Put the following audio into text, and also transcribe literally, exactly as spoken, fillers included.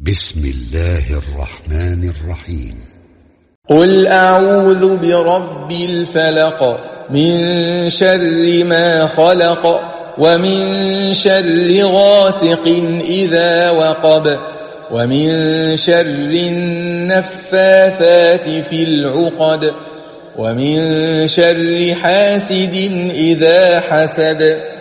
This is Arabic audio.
بسم الله الرحمن الرحيم. قل أعوذ برب الفلق من شر ما خلق ومن شر غاسق إذا وقب ومن شر النفاثات في العقد ومن شر حاسد إذا حسد.